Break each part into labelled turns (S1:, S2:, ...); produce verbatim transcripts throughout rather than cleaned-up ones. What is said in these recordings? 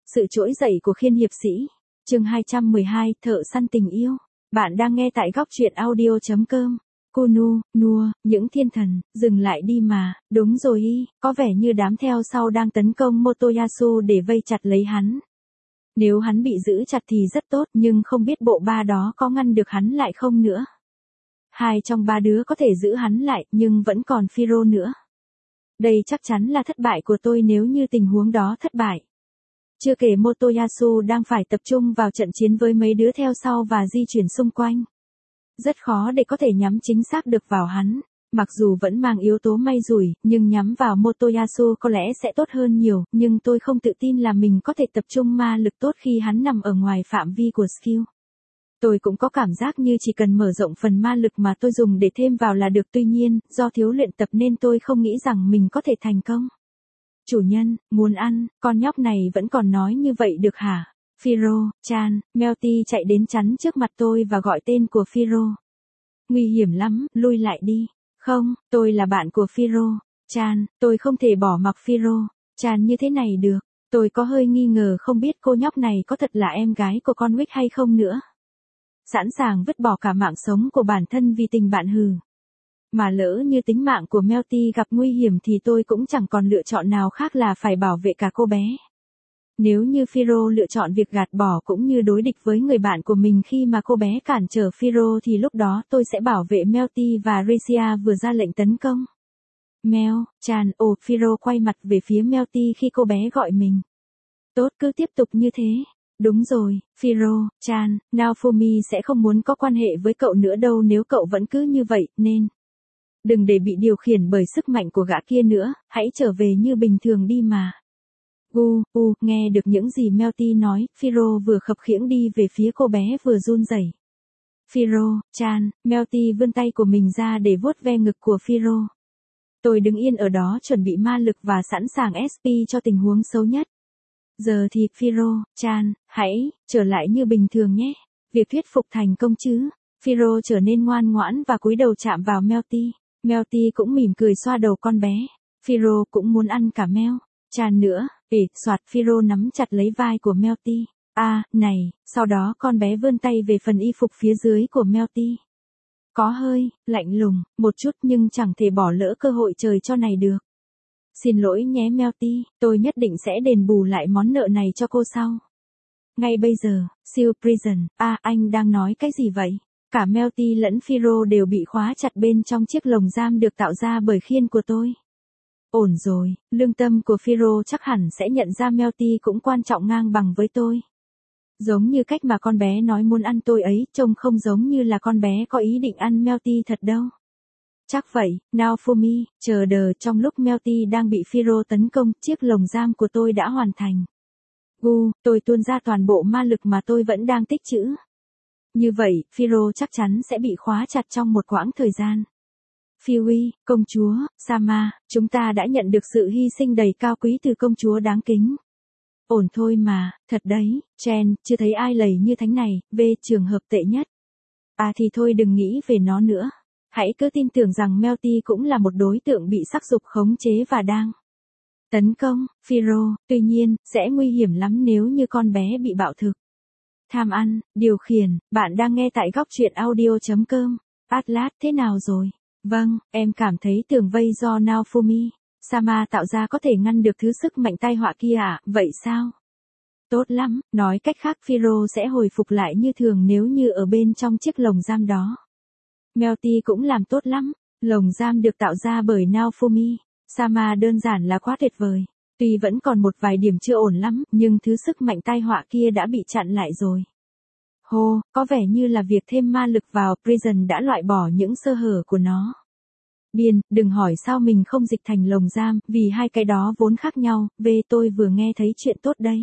S1: Sự trỗi dậy của khiên hiệp sĩ. Chương hai trăm mười hai, Thợ săn tình yêu. Bạn đang nghe tại góc truyện audio chấm com. Kunu, Nua, những thiên thần, dừng lại đi mà, đúng rồi y, có vẻ như đám theo sau đang tấn công Motoyasu để vây chặt lấy hắn. Nếu hắn bị giữ chặt thì rất tốt, nhưng không biết bộ ba đó có ngăn được hắn lại không nữa. Hai trong ba đứa có thể giữ hắn lại, nhưng vẫn còn Firo nữa. Đây chắc chắn là thất bại của tôi nếu như tình huống đó thất bại. Chưa kể Motoyasu đang phải tập trung vào trận chiến với mấy đứa theo sau và di chuyển xung quanh. Rất khó để có thể nhắm chính xác được vào hắn. Mặc dù vẫn mang yếu tố may rủi, nhưng nhắm vào Motoyasu có lẽ sẽ tốt hơn nhiều, nhưng tôi không tự tin là mình có thể tập trung ma lực tốt khi hắn nằm ở ngoài phạm vi của skill. Tôi cũng có cảm giác như chỉ cần mở rộng phần ma lực mà tôi dùng để thêm vào là được, tuy nhiên, do thiếu luyện tập nên tôi không nghĩ rằng mình có thể thành công. Chủ nhân, muốn ăn, con nhóc này vẫn còn nói như vậy được hả? Firo, Chan, Melty chạy đến chắn trước mặt tôi và gọi tên của Firo. Nguy hiểm lắm, lui lại đi. Không, tôi là bạn của Firo. Chan, tôi không thể bỏ mặc Firo. Chan như thế này được. Tôi có hơi nghi ngờ không biết cô nhóc này có thật là em gái của con Wick hay không nữa. Sẵn sàng vứt bỏ cả mạng sống của bản thân vì tình bạn hừ. Mà lỡ như tính mạng của Melty gặp nguy hiểm thì tôi cũng chẳng còn lựa chọn nào khác là phải bảo vệ cả cô bé. Nếu như Firo lựa chọn việc gạt bỏ cũng như đối địch với người bạn của mình khi mà cô bé cản trở Firo thì lúc đó tôi sẽ bảo vệ Melty và Recia vừa ra lệnh tấn công. Mel, Chan, ồ, Firo quay mặt về phía Melty khi cô bé gọi mình. Tốt, cứ tiếp tục như thế. Đúng rồi, Firo, Chan, Naofumi sẽ không muốn có quan hệ với cậu nữa đâu nếu cậu vẫn cứ như vậy, nên đừng để bị điều khiển bởi sức mạnh của gã kia nữa, hãy trở về như bình thường đi mà. Gu, u, nghe được những gì Melty nói, Firo vừa khập khiễng đi về phía cô bé vừa run rẩy. Firo, Chan, Melty vươn tay của mình ra để vuốt ve ngực của Firo. Tôi đứng yên ở đó chuẩn bị ma lực và sẵn sàng ét pê cho tình huống xấu nhất. Giờ thì, Firo, Chan, hãy, trở lại như bình thường nhé. Việc thuyết phục thành công chứ. Firo trở nên ngoan ngoãn và cúi đầu chạm vào Melty. Melty cũng mỉm cười xoa đầu con bé. Firo cũng muốn ăn cả Mel. Chan nữa, ỉ, soạt, Firo nắm chặt lấy vai của Melty. À, này, sau đó con bé vươn tay về phần y phục phía dưới của Melty. Có hơi, lạnh lùng, một chút nhưng chẳng thể bỏ lỡ cơ hội trời cho này được. Xin lỗi nhé Melty, tôi nhất định sẽ đền bù lại món nợ này cho cô sau. Ngay bây giờ, Seal Prison, à anh đang nói cái gì vậy? Cả Melty lẫn Firo đều bị khóa chặt bên trong chiếc lồng giam được tạo ra bởi khiên của tôi. Ổn rồi, lương tâm của Firo chắc hẳn sẽ nhận ra Melty cũng quan trọng ngang bằng với tôi. Giống như cách mà con bé nói muốn ăn tôi ấy, trông không giống như là con bé có ý định ăn Melty thật đâu. Chắc vậy, Naofumi, chờ đợi trong lúc Melty đang bị Firo tấn công, chiếc lồng giam của tôi đã hoàn thành. Gu, tôi tuôn ra toàn bộ ma lực mà tôi vẫn đang tích trữ. Như vậy, Firo chắc chắn sẽ bị khóa chặt trong một quãng thời gian. Fiwi, công chúa, Sama, chúng ta đã nhận được sự hy sinh đầy cao quý từ công chúa đáng kính. Ổn thôi mà, thật đấy, Chen, chưa thấy ai lầy như thánh này, về trường hợp tệ nhất. À thì thôi đừng nghĩ về nó nữa. Hãy cứ tin tưởng rằng Melty cũng là một đối tượng bị sắc dục khống chế và đang tấn công, Firo, tuy nhiên, sẽ nguy hiểm lắm nếu như con bé bị bạo thực. Tham ăn, điều khiển, bạn đang nghe tại góc truyện audio chấm com. Atlas, thế nào rồi? Vâng, em cảm thấy tường vây do Naofumi Sama tạo ra có thể ngăn được thứ sức mạnh tai họa kia à, vậy sao? Tốt lắm, nói cách khác Firo sẽ hồi phục lại như thường nếu như ở bên trong chiếc lồng giam đó. Melty cũng làm tốt lắm, lồng giam được tạo ra bởi Naofumi Sama đơn giản là quá tuyệt vời. Tuy vẫn còn một vài điểm chưa ổn lắm, nhưng thứ sức mạnh tai họa kia đã bị chặn lại rồi. Hô, có vẻ như là việc thêm ma lực vào Prison đã loại bỏ những sơ hở của nó. Điên, đừng hỏi sao mình không dịch thành lồng giam, vì hai cái đó vốn khác nhau, về tôi vừa nghe thấy chuyện tốt đây.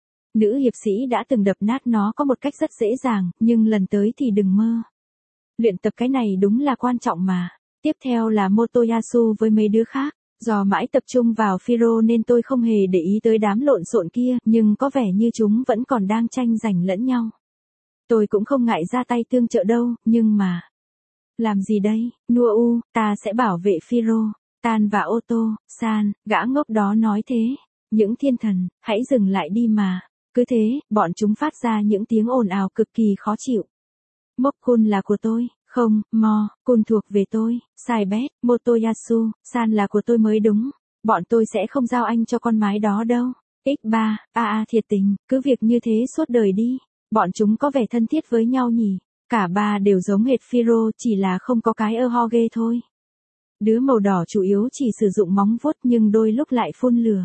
S1: Nữ hiệp sĩ đã từng đập nát nó có một cách rất dễ dàng, nhưng lần tới thì đừng mơ. Luyện tập cái này đúng là quan trọng mà. Tiếp theo là Motoyasu với mấy đứa khác. Do mãi tập trung vào Firo nên tôi không hề để ý tới đám lộn xộn kia, nhưng có vẻ như chúng vẫn còn đang tranh giành lẫn nhau. Tôi cũng không ngại ra tay tương trợ đâu, nhưng mà... Làm gì đây, Nua U, ta sẽ bảo vệ Firo. Tan và Otto, San, gã ngốc đó nói thế. Những thiên thần, hãy dừng lại đi mà. Cứ thế, bọn chúng phát ra những tiếng ồn ào cực kỳ khó chịu. Mokun là của tôi, không, Mo, Kun thuộc về tôi, Saibet, Motoyasu, San là của tôi mới đúng. Bọn tôi sẽ không giao anh cho con mái đó đâu. ích ba, a a thiệt tình, cứ việc như thế suốt đời đi. Bọn chúng có vẻ thân thiết với nhau nhỉ. Cả ba đều giống hệt Phiro, chỉ là không có cái ơ ho ghê thôi. Đứa màu đỏ chủ yếu chỉ sử dụng móng vuốt nhưng đôi lúc lại phun lửa.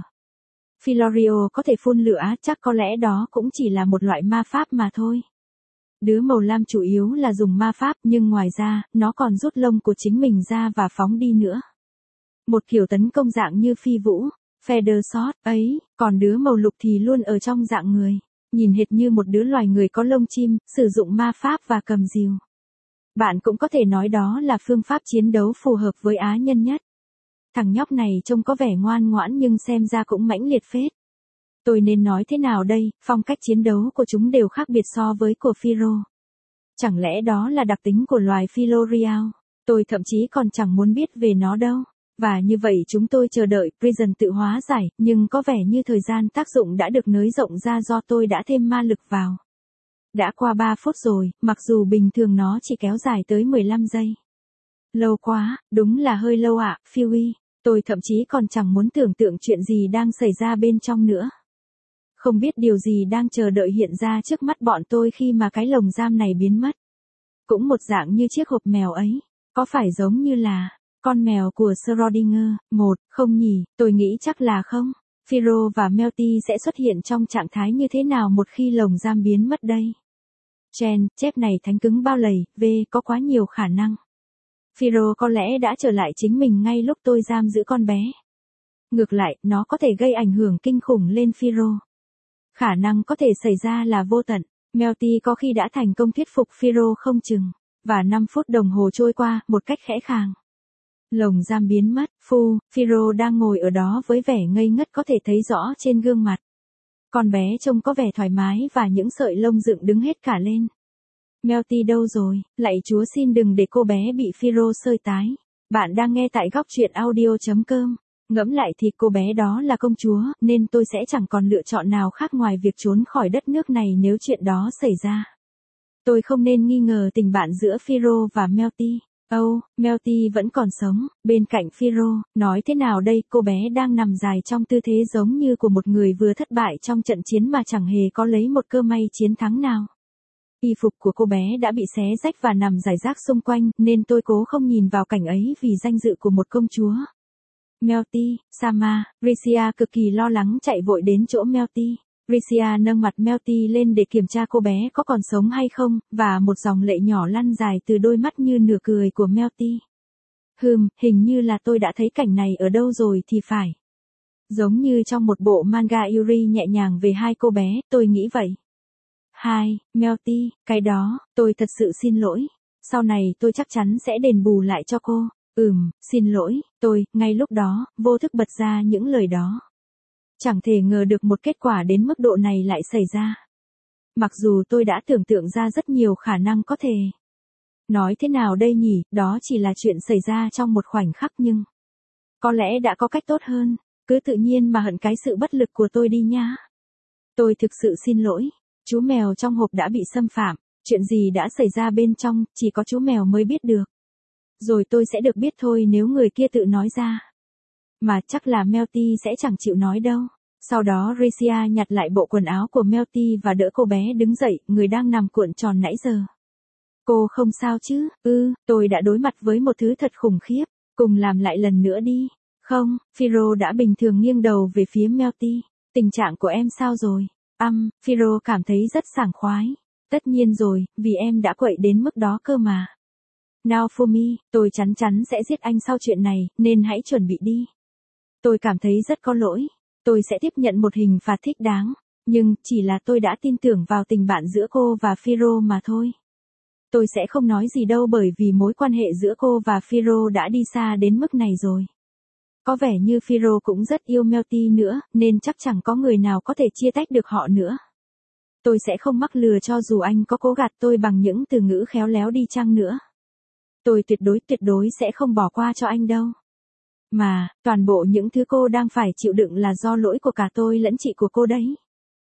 S1: Filorio có thể phun lửa, chắc có lẽ đó cũng chỉ là một loại ma pháp mà thôi. Đứa màu lam chủ yếu là dùng ma pháp nhưng ngoài ra, nó còn rút lông của chính mình ra và phóng đi nữa. Một kiểu tấn công dạng như phi vũ, feather shot ấy, còn đứa màu lục thì luôn ở trong dạng người. Nhìn hệt như một đứa loài người có lông chim, sử dụng ma pháp và cầm rìu. Bạn cũng có thể nói đó là phương pháp chiến đấu phù hợp với á nhân nhất. Thằng nhóc này trông có vẻ ngoan ngoãn nhưng xem ra cũng mãnh liệt phết. Tôi nên nói thế nào đây, phong cách chiến đấu của chúng đều khác biệt so với của Phiro. Chẳng lẽ đó là đặc tính của loài Philorial? Tôi thậm chí còn chẳng muốn biết về nó đâu. Và như vậy chúng tôi chờ đợi Prison tự hóa giải, nhưng có vẻ như thời gian tác dụng đã được nới rộng ra do tôi đã thêm ma lực vào. Đã qua ba phút rồi, mặc dù bình thường nó chỉ kéo dài tới mười lăm giây. Lâu quá, đúng là hơi lâu ạ, à, Phoebe. Tôi thậm chí còn chẳng muốn tưởng tượng chuyện gì đang xảy ra bên trong nữa. Không biết điều gì đang chờ đợi hiện ra trước mắt bọn tôi khi mà cái lồng giam này biến mất. Cũng một dạng như chiếc hộp mèo ấy, có phải giống như là con mèo của Schrödinger? Một, không nhỉ, tôi nghĩ chắc là không. Phiro và Melty sẽ xuất hiện trong trạng thái như thế nào một khi lồng giam biến mất đây? Chen, chép này thánh cứng bao lầy, V, có quá nhiều khả năng. Phiro có lẽ đã trở lại chính mình ngay lúc tôi giam giữ con bé. Ngược lại, nó có thể gây ảnh hưởng kinh khủng lên Phiro. Khả năng có thể xảy ra là vô tận. Melty có khi đã thành công thuyết phục Phiro không chừng. Và năm phút đồng hồ trôi qua, một cách khẽ khàng. Lồng giam biến mất, phu, Phiro đang ngồi ở đó với vẻ ngây ngất có thể thấy rõ trên gương mặt. Con bé trông có vẻ thoải mái và những sợi lông dựng đứng hết cả lên. Melty đâu rồi, lạy Chúa xin đừng để cô bé bị Phiro sơi tái. Bạn đang nghe tại góc truyện audio chấm com. Ngẫm lại thì cô bé đó là công chúa, nên tôi sẽ chẳng còn lựa chọn nào khác ngoài việc trốn khỏi đất nước này nếu chuyện đó xảy ra. Tôi không nên nghi ngờ tình bạn giữa Phiro và Melty. Âu, oh, Melty vẫn còn sống, bên cạnh Phiro, nói thế nào đây, cô bé đang nằm dài trong tư thế giống như của một người vừa thất bại trong trận chiến mà chẳng hề có lấy một cơ may chiến thắng nào. Y phục của cô bé đã bị xé rách và nằm rải rác xung quanh, nên tôi cố không nhìn vào cảnh ấy vì danh dự của một công chúa. Melty, Sama, Ricia cực kỳ lo lắng chạy vội đến chỗ Melty. Ricia nâng mặt Melty lên để kiểm tra cô bé có còn sống hay không, và một dòng lệ nhỏ lăn dài từ đôi mắt như nửa cười của Melty. Hừm, hình như là tôi đã thấy cảnh này ở đâu rồi thì phải. Giống như trong một bộ manga Yuri nhẹ nhàng về hai cô bé, tôi nghĩ vậy. Hai, Melty, cái đó, tôi thật sự xin lỗi. Sau này tôi chắc chắn sẽ đền bù lại cho cô. Ừm, xin lỗi, tôi, ngay lúc đó, vô thức bật ra những lời đó. Chẳng thể ngờ được một kết quả đến mức độ này lại xảy ra. Mặc dù tôi đã tưởng tượng ra rất nhiều khả năng có thể. Nói thế nào đây nhỉ, đó chỉ là chuyện xảy ra trong một khoảnh khắc nhưng. Có lẽ đã có cách tốt hơn, cứ tự nhiên mà hận cái sự bất lực của tôi đi nhá. Tôi thực sự xin lỗi, chú mèo trong hộp đã bị xâm phạm, chuyện gì đã xảy ra bên trong, chỉ có chú mèo mới biết được. Rồi tôi sẽ được biết thôi nếu người kia tự nói ra. Mà chắc là Melty sẽ chẳng chịu nói đâu. Sau đó Ricia nhặt lại bộ quần áo của Melty và đỡ cô bé đứng dậy, người đang nằm cuộn tròn nãy giờ. Cô không sao chứ? Ừ, tôi đã đối mặt với một thứ thật khủng khiếp. Cùng làm lại lần nữa đi. Không, Phiro đã bình thường nghiêng đầu về phía Melty. Tình trạng của em sao rồi? Âm, um, Phiro cảm thấy rất sảng khoái. Tất nhiên rồi, vì em đã quậy đến mức đó cơ mà. Naofumi, tôi chắn chắn sẽ giết anh sau chuyện này, nên hãy chuẩn bị đi. Tôi cảm thấy rất có lỗi. Tôi sẽ tiếp nhận một hình phạt thích đáng. Nhưng, chỉ là tôi đã tin tưởng vào tình bạn giữa cô và Phiro mà thôi. Tôi sẽ không nói gì đâu bởi vì mối quan hệ giữa cô và Phiro đã đi xa đến mức này rồi. Có vẻ như Phiro cũng rất yêu Melty nữa, nên chắc chẳng có người nào có thể chia tách được họ nữa. Tôi sẽ không mắc lừa cho dù anh có cố gạt tôi bằng những từ ngữ khéo léo đi chăng nữa. Tôi tuyệt đối tuyệt đối sẽ không bỏ qua cho anh đâu. Mà, toàn bộ những thứ cô đang phải chịu đựng là do lỗi của cả tôi lẫn chị của cô đấy.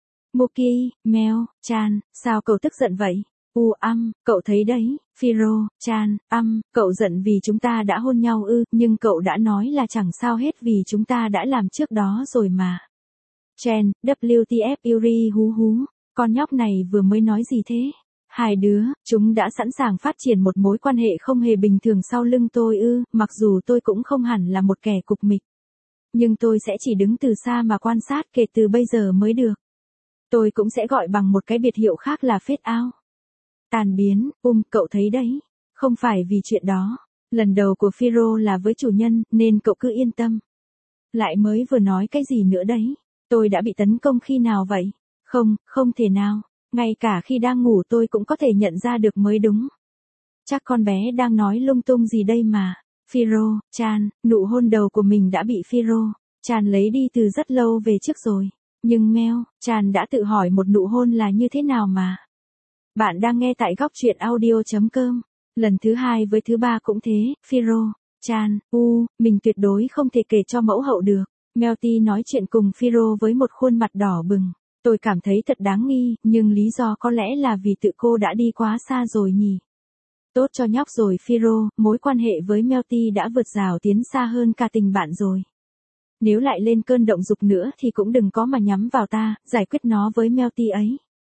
S1: Muki, Mel, Chan, sao cậu tức giận vậy? U âm, cậu thấy đấy, Firo, Chan, âm, cậu giận vì chúng ta đã hôn nhau ư, nhưng cậu đã nói là chẳng sao hết vì chúng ta đã làm trước đó rồi mà. Chen, W T F Yuri hú hú, con nhóc này vừa mới nói gì thế? Hai đứa, chúng đã sẵn sàng phát triển một mối quan hệ không hề bình thường sau lưng tôi ư, mặc dù tôi cũng không hẳn là một kẻ cục mịch. Nhưng tôi sẽ chỉ đứng từ xa mà quan sát kể từ bây giờ mới được. Tôi cũng sẽ gọi bằng một cái biệt hiệu khác là fade out. Tàn biến, um, cậu thấy đấy. Không phải vì chuyện đó. Lần đầu của Firo là với chủ nhân, nên cậu cứ yên tâm. Lại mới vừa nói cái gì nữa đấy? Tôi đã bị tấn công khi nào vậy? Không, không thể nào. Ngay cả khi đang ngủ tôi cũng có thể nhận ra được mới đúng. Chắc con bé đang nói lung tung gì đây mà. Firo, Chan, nụ hôn đầu của mình đã bị Firo, Chan lấy đi từ rất lâu về trước rồi. Nhưng Mel, Chan đã tự hỏi một nụ hôn là như thế nào mà. Bạn đang nghe tại góc truyện audio.com. Lần thứ hai với thứ ba cũng thế, Firo, Chan, u, mình tuyệt đối không thể kể cho mẫu hậu được. Melty nói chuyện cùng Firo với một khuôn mặt đỏ bừng. Tôi cảm thấy thật đáng nghi, nhưng lý do có lẽ là vì tự cô đã đi quá xa rồi nhỉ. Tốt cho nhóc rồi Firo, mối quan hệ với Melty đã vượt rào tiến xa hơn cả tình bạn rồi. Nếu lại lên cơn động dục nữa thì cũng đừng có mà nhắm vào ta, giải quyết nó với Melty ấy.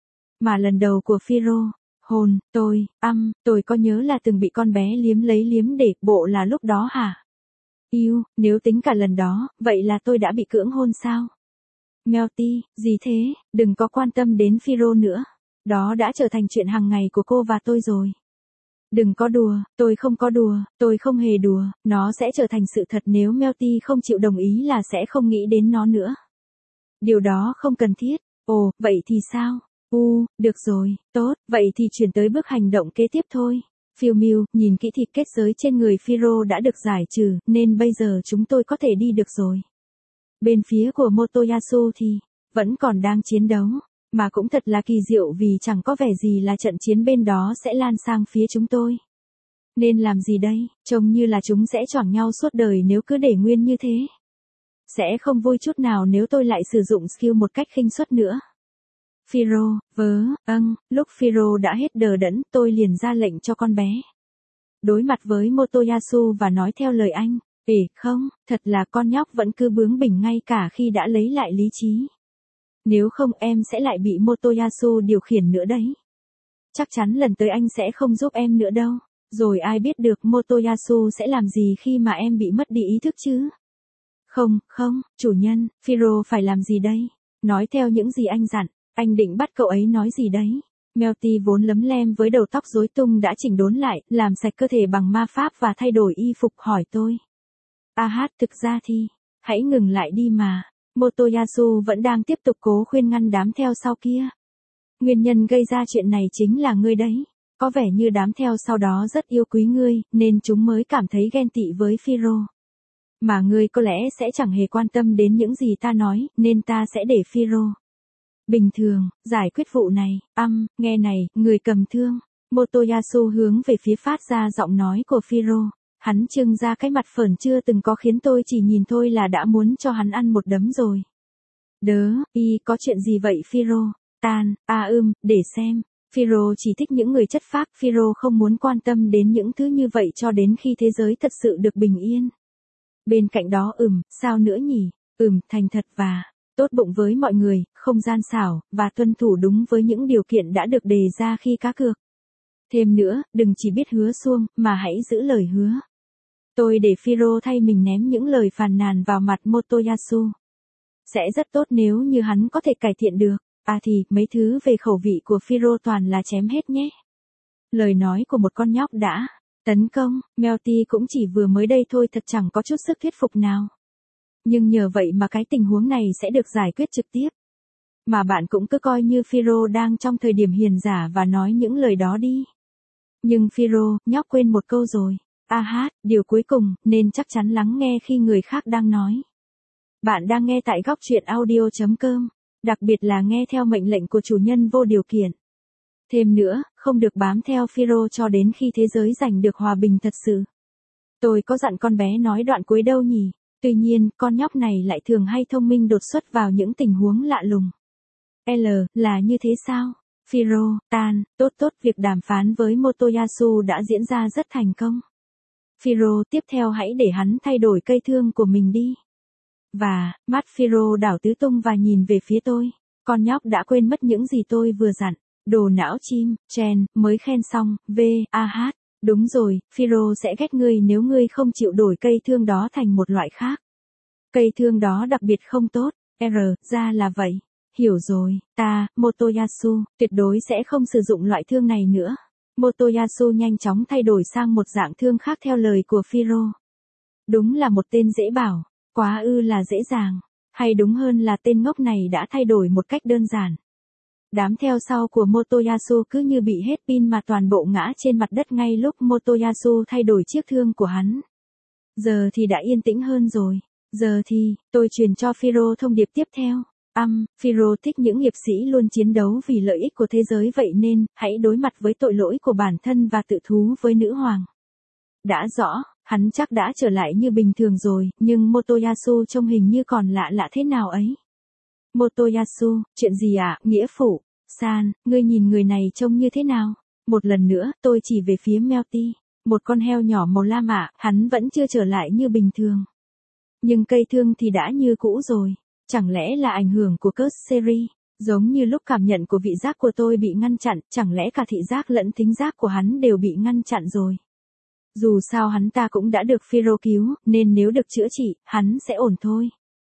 S1: Mà lần đầu của Firo, hôn, tôi, âm, tôi có nhớ là từng bị con bé liếm lấy liếm để bộ là lúc đó hả? Yêu, nếu tính cả lần đó, vậy là tôi đã bị cưỡng hôn sao? Melty, gì thế, đừng có quan tâm đến Firo nữa. Đó đã trở thành chuyện hàng ngày của cô và tôi rồi. Đừng có đùa, tôi không có đùa, tôi không hề đùa, nó sẽ trở thành sự thật nếu Melty không chịu đồng ý là sẽ không nghĩ đến nó nữa. Điều đó không cần thiết. Ồ, vậy thì sao? U, được rồi, tốt, vậy thì chuyển tới bước hành động kế tiếp thôi. Phiêu Miu, nhìn kỹ thịt kết giới trên người Firo đã được giải trừ, nên bây giờ chúng tôi có thể đi được rồi. Bên phía của Motoyasu thì, vẫn còn đang chiến đấu, mà cũng thật là kỳ diệu vì chẳng có vẻ gì là trận chiến bên đó sẽ lan sang phía chúng tôi. Nên làm gì đây, trông như là chúng sẽ choảng nhau suốt đời nếu cứ để nguyên như thế. Sẽ không vui chút nào nếu tôi lại sử dụng skill một cách khinh suất nữa. Firo, vớ, âng, lúc Firo đã hết đờ đẫn, tôi liền ra lệnh cho con bé. Đối mặt với Motoyasu và nói theo lời anh, ể không, thật là con nhóc vẫn cứ bướng bỉnh ngay cả khi đã lấy lại lý trí. Nếu không em sẽ lại bị Motoyasu điều khiển nữa đấy. Chắc chắn lần tới anh sẽ không giúp em nữa đâu. Rồi ai biết được Motoyasu sẽ làm gì khi mà em bị mất đi ý thức chứ? Không, không, chủ nhân, Firo phải làm gì đây? Nói theo những gì anh dặn, anh định bắt cậu ấy nói gì đấy? Melty vốn lấm lem với đầu tóc rối tung đã chỉnh đốn lại, làm sạch cơ thể bằng ma pháp và thay đổi y phục hỏi tôi. A hát, thực ra thì, hãy ngừng lại đi mà. Motoyasu vẫn đang tiếp tục cố khuyên ngăn đám theo sau kia. Nguyên nhân gây ra chuyện này chính là ngươi đấy. Có vẻ như đám theo sau đó rất yêu quý ngươi, nên chúng mới cảm thấy ghen tị với Firo. Mà ngươi có lẽ sẽ chẳng hề quan tâm đến những gì ta nói, nên ta sẽ để Firo. Bình thường, giải quyết vụ này, âm, nghe này, người cầm thương. Motoyasu hướng về phía phát ra giọng nói của Firo. Hắn trưng ra cái mặt phởn chưa từng có khiến tôi chỉ nhìn thôi là đã muốn cho hắn ăn một đấm rồi. Đớ, y có chuyện gì vậy Firo? Tan, a à, ưm, để xem. Firo chỉ thích những người chất phác, Firo không muốn quan tâm đến những thứ như vậy cho đến khi thế giới thật sự được bình yên. Bên cạnh đó ừm, sao nữa nhỉ? Ừm, thành thật và tốt bụng với mọi người, không gian xảo, và tuân thủ đúng với những điều kiện đã được đề ra khi cá cược. Thêm nữa, đừng chỉ biết hứa suông, mà hãy giữ lời hứa. Tôi để Firo thay mình ném những lời phàn nàn vào mặt Motoyasu. Sẽ rất tốt nếu như hắn có thể cải thiện được. À thì, mấy thứ về khẩu vị của Firo toàn là chém hết nhé. Lời nói của một con nhóc đã tấn công, Melty cũng chỉ vừa mới đây thôi, thật chẳng có chút sức thuyết phục nào. Nhưng nhờ vậy mà cái tình huống này sẽ được giải quyết trực tiếp. Mà bạn cũng cứ coi như Firo đang trong thời điểm hiền giả và nói những lời đó đi. Nhưng Firo, nhóc quên một câu rồi. A hát, điều cuối cùng, nên chắc chắn lắng nghe khi người khác đang nói. Bạn đang nghe tại góc truyện audio.com, đặc biệt là nghe theo mệnh lệnh của chủ nhân vô điều kiện. Thêm nữa, không được bám theo Firo cho đến khi thế giới giành được hòa bình thật sự. Tôi có dặn con bé nói đoạn cuối đâu nhỉ? Tuy nhiên, con nhóc này lại thường hay thông minh đột xuất vào những tình huống lạ lùng. L, là như thế sao? Firo, Tan, tốt tốt, việc đàm phán với Motoyasu đã diễn ra rất thành công. Firo, tiếp theo hãy để hắn thay đổi cây thương của mình đi. Và, mắt Firo đảo tứ tung và nhìn về phía tôi. Con nhóc đã quên mất những gì tôi vừa dặn. Đồ não chim, Chen, mới khen xong, V, A H. Đúng rồi, Firo sẽ ghét ngươi nếu ngươi không chịu đổi cây thương đó thành một loại khác. Cây thương đó đặc biệt không tốt. R, ra là vậy. Hiểu rồi, ta, Motoyasu, tuyệt đối sẽ không sử dụng loại thương này nữa. Motoyasu nhanh chóng thay đổi sang một dạng thương khác theo lời của Firo. Đúng là một tên dễ bảo, quá ư là dễ dàng. Hay đúng hơn là tên ngốc này đã thay đổi một cách đơn giản. Đám theo sau của Motoyasu cứ như bị hết pin mà toàn bộ ngã trên mặt đất ngay lúc Motoyasu thay đổi chiếc thương của hắn. Giờ thì đã yên tĩnh hơn rồi. Giờ thì, tôi truyền cho Firo thông điệp tiếp theo. Âm, Firo thích những hiệp sĩ luôn chiến đấu vì lợi ích của thế giới, vậy nên, hãy đối mặt với tội lỗi của bản thân và tự thú với nữ hoàng. Đã rõ, hắn chắc đã trở lại như bình thường rồi, nhưng Motoyasu trông hình như còn lạ lạ thế nào ấy. Motoyasu, chuyện gì ạ, nghĩa phụ? San, ngươi nhìn người này trông như thế nào? Một lần nữa, tôi chỉ về phía Melty. Một con heo nhỏ màu lam ạ, hắn vẫn chưa trở lại như bình thường. Nhưng cây thương thì đã như cũ rồi. Chẳng lẽ là ảnh hưởng của Curse Series? Giống như lúc cảm nhận của vị giác của tôi bị ngăn chặn, chẳng lẽ cả thị giác lẫn thính giác của hắn đều bị ngăn chặn rồi? Dù sao hắn ta cũng đã được Firo cứu, nên nếu được chữa trị, hắn sẽ ổn thôi.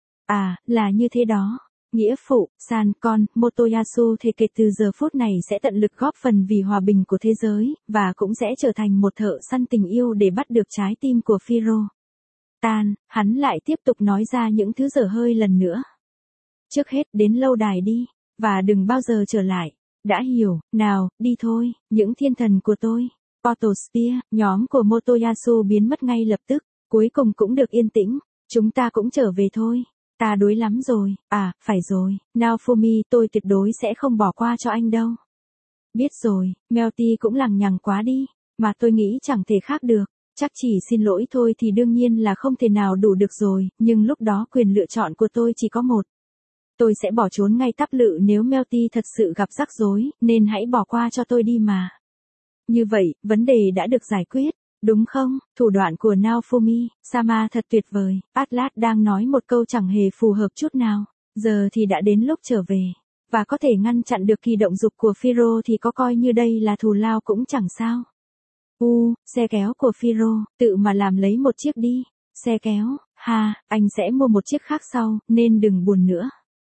S1: À, là như thế đó. Nghĩa phụ, San, con, Motoyasu thề kể từ giờ phút này sẽ tận lực góp phần vì hòa bình của thế giới, và cũng sẽ trở thành một thợ săn tình yêu để bắt được trái tim của Firo. Tan, hắn lại tiếp tục nói ra những thứ dở hơi lần nữa. Trước hết đến lâu đài đi, và đừng bao giờ trở lại. Đã hiểu, nào, đi thôi, những thiên thần của tôi. Photosphere, nhóm của Motoyasu biến mất ngay lập tức, cuối cùng cũng được yên tĩnh, chúng ta cũng trở về thôi. Ta đuối lắm rồi, à, phải rồi, Naofumi, tôi tuyệt đối sẽ không bỏ qua cho anh đâu. Biết rồi, Melty cũng lằng nhằng quá đi, mà tôi nghĩ chẳng thể khác được. Chắc chỉ xin lỗi thôi thì đương nhiên là không thể nào đủ được rồi, nhưng lúc đó quyền lựa chọn của tôi chỉ có một. Tôi sẽ bỏ trốn ngay tắp lự nếu Melty thật sự gặp rắc rối, nên hãy bỏ qua cho tôi đi mà. Như vậy, vấn đề đã được giải quyết, đúng không? Thủ đoạn của Naofumi, Sama thật tuyệt vời. Atlas đang nói một câu chẳng hề phù hợp chút nào. Giờ thì đã đến lúc trở về. Và có thể ngăn chặn được kỳ động dục của Firo thì có coi như đây là thù lao cũng chẳng sao. U, xe kéo của Firo, tự mà làm lấy một chiếc đi. Xe kéo, ha, anh sẽ mua một chiếc khác sau, nên đừng buồn nữa.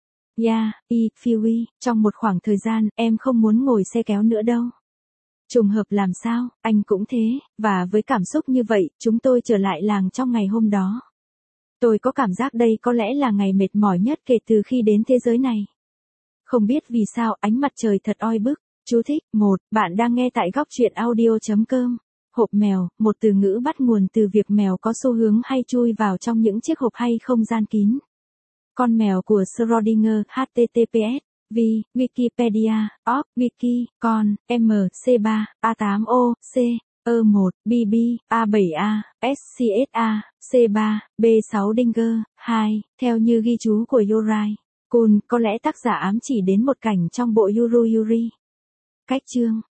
S1: Yeah, y, Phoebe, trong một khoảng thời gian, em không muốn ngồi xe kéo nữa đâu. Trùng hợp làm sao, anh cũng thế, và với cảm xúc như vậy, chúng tôi trở lại làng trong ngày hôm đó. Tôi có cảm giác đây có lẽ là ngày mệt mỏi nhất kể từ khi đến thế giới này. Không biết vì sao ánh mặt trời thật oi bức. Chú thích, một, bạn đang nghe tại góc truyện audio.com. Hộp mèo, một từ ngữ bắt nguồn từ việc mèo có xu hướng hay chui vào trong những chiếc hộp hay không gian kín. Con mèo của Schrödinger, H T T P S, V, Wikipedia, org, Wiki, con, M, C ba, A tám O, C, E một, B B, A bảy A, S C S A, C ba, B sáu Dinger, hai, theo như ghi chú của Yorai. Kun, có lẽ tác giả ám chỉ đến một cảnh trong bộ Yuru Yuri. Cách chương